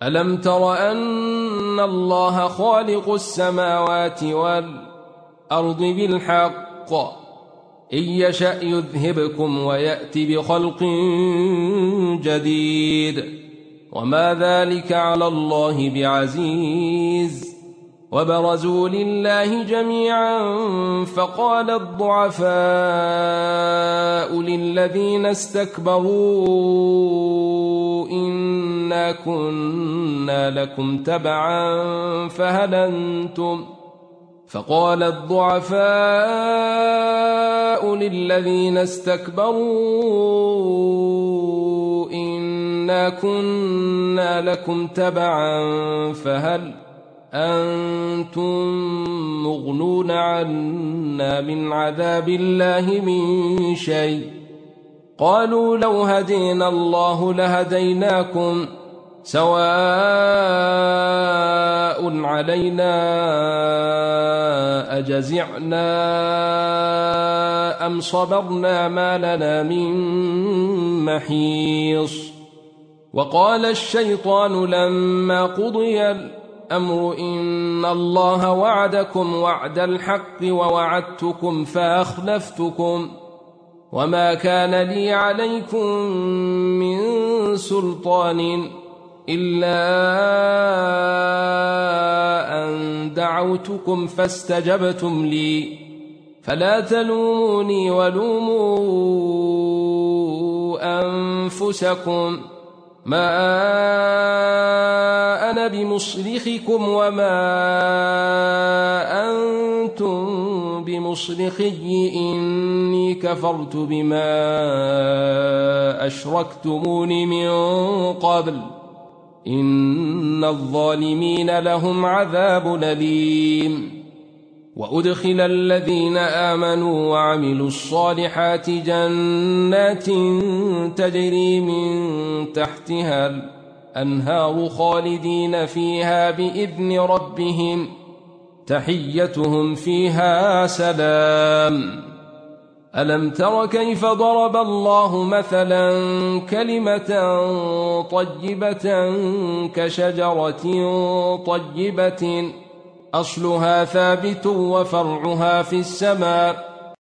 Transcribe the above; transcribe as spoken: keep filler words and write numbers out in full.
ألم تر أن الله خالق السماوات والأرض بالحق إن يشأ يذهبكم ويأت بخلق جديد وما ذلك على الله بعزيز وبرزوا لله جميعا فقال الضعفاء للذين استكبروا إنا كنا لكم تبعا فهل أنتم فقال الضعفاء للذين استكبروا إنا كنا لكم تبعا فهل أنتم مغنون عنا من عذاب الله من شيء قالوا لو هدينا الله لهديناكم سواء علينا أجزعنا أم صبرنا ما لنا من محيص وقال الشيطان لما قضي الأمر إن الله وعدكم وعد الحق ووعدتكم فأخلفتكم وما كان لي عليكم من سلطان إلا أن دعوتكم فاستجبتم لي فلا تلوموني ولوموا أنفسكم ما أنا بمصرخكم وما أنتم بمصرخي إني كفرت بما أشركتمون من قبل إن الظالمين لهم عذاب أليم وأدخل الذين آمنوا وعملوا الصالحات جنات تجري من تحتها الأنهار خالدين فيها بإذن ربهم تحيتهم فيها سلام ألم تر كيف ضرب الله مثلا كلمة طيبة كشجرة طيبة أصلها ثابت وفرعها في السماء